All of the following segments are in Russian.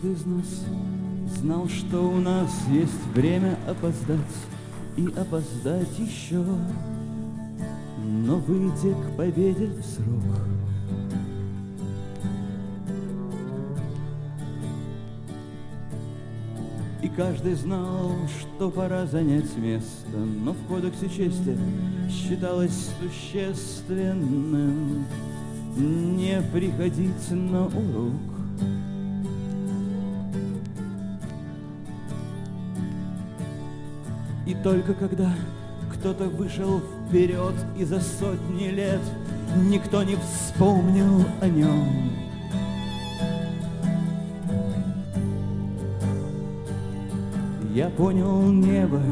Каждый из нас знал, что у нас есть время опоздать и опоздать еще, но выйти к победе в срок. И каждый знал, что пора занять место, но в кодексе чести считалось существенным не приходить на урок. И только когда кто-то вышел вперед, и за сотни лет никто не вспомнил о нем, я понял, небо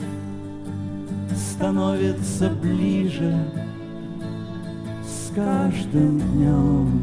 становится ближе с каждым днем.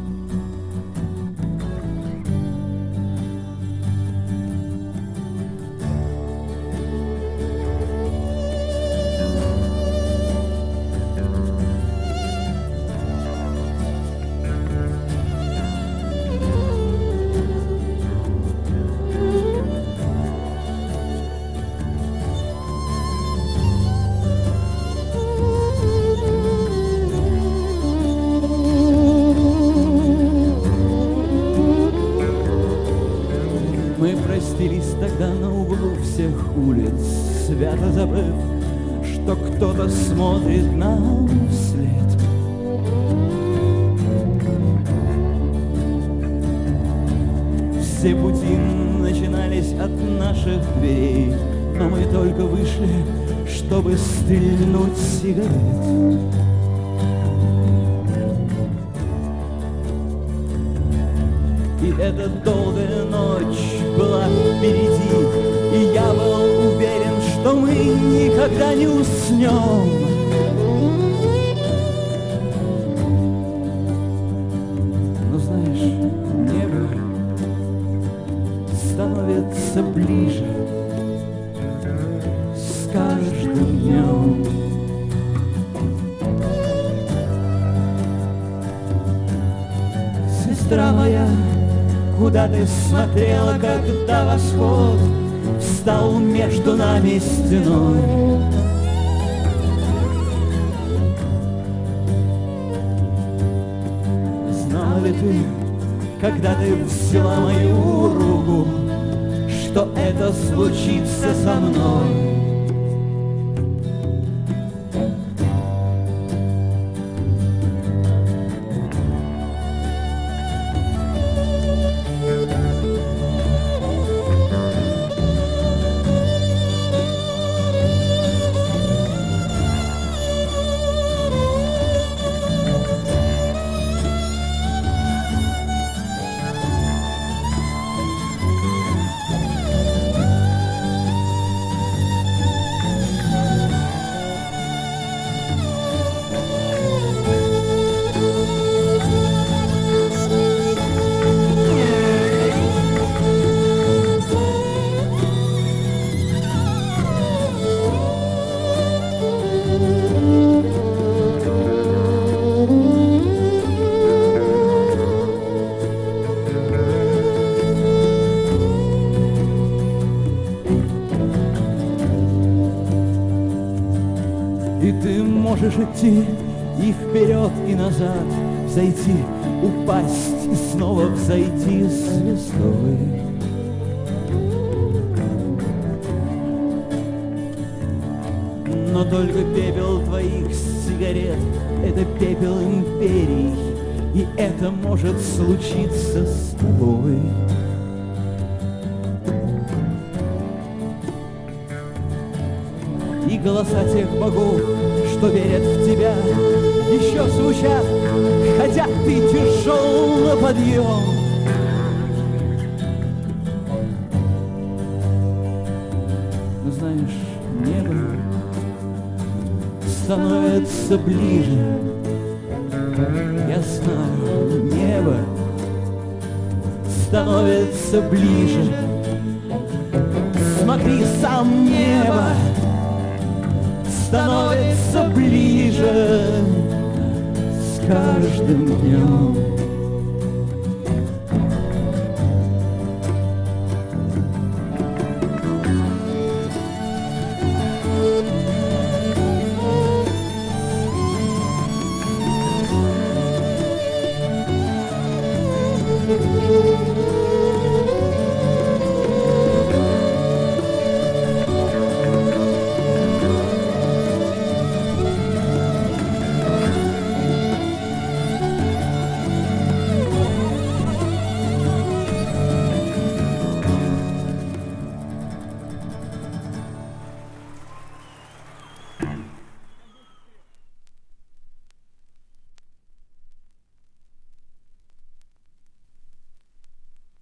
Мы простились тогда на углу всех улиц, свято забыв, что кто-то смотрит нам вслед. Все пути начинались от наших дверей, но мы только вышли, чтобы стрельнуть сигарет. И эта долгая ночь была впереди, и я был уверен, что мы никогда не уснем. Но знаешь, небо становится ближе с каждым днем. Сестра моя, куда ты смотрела, когда восход встал между нами стеной? Знала ли ты, когда ты взяла мою руку, что это случится со мной? И ты можешь идти и вперед, и назад, взойти, упасть и снова взойти звездой. Но только пепел твоих сигарет — это пепел империй, и это может случиться с тобой. И голоса тех богов, что верят в тебя, еще звучат, хотя ты тяжел на подъем. Но знаешь, небо становится ближе. Я знаю, небо становится ближе. Смотри, сам небо становится ближе с каждым днем.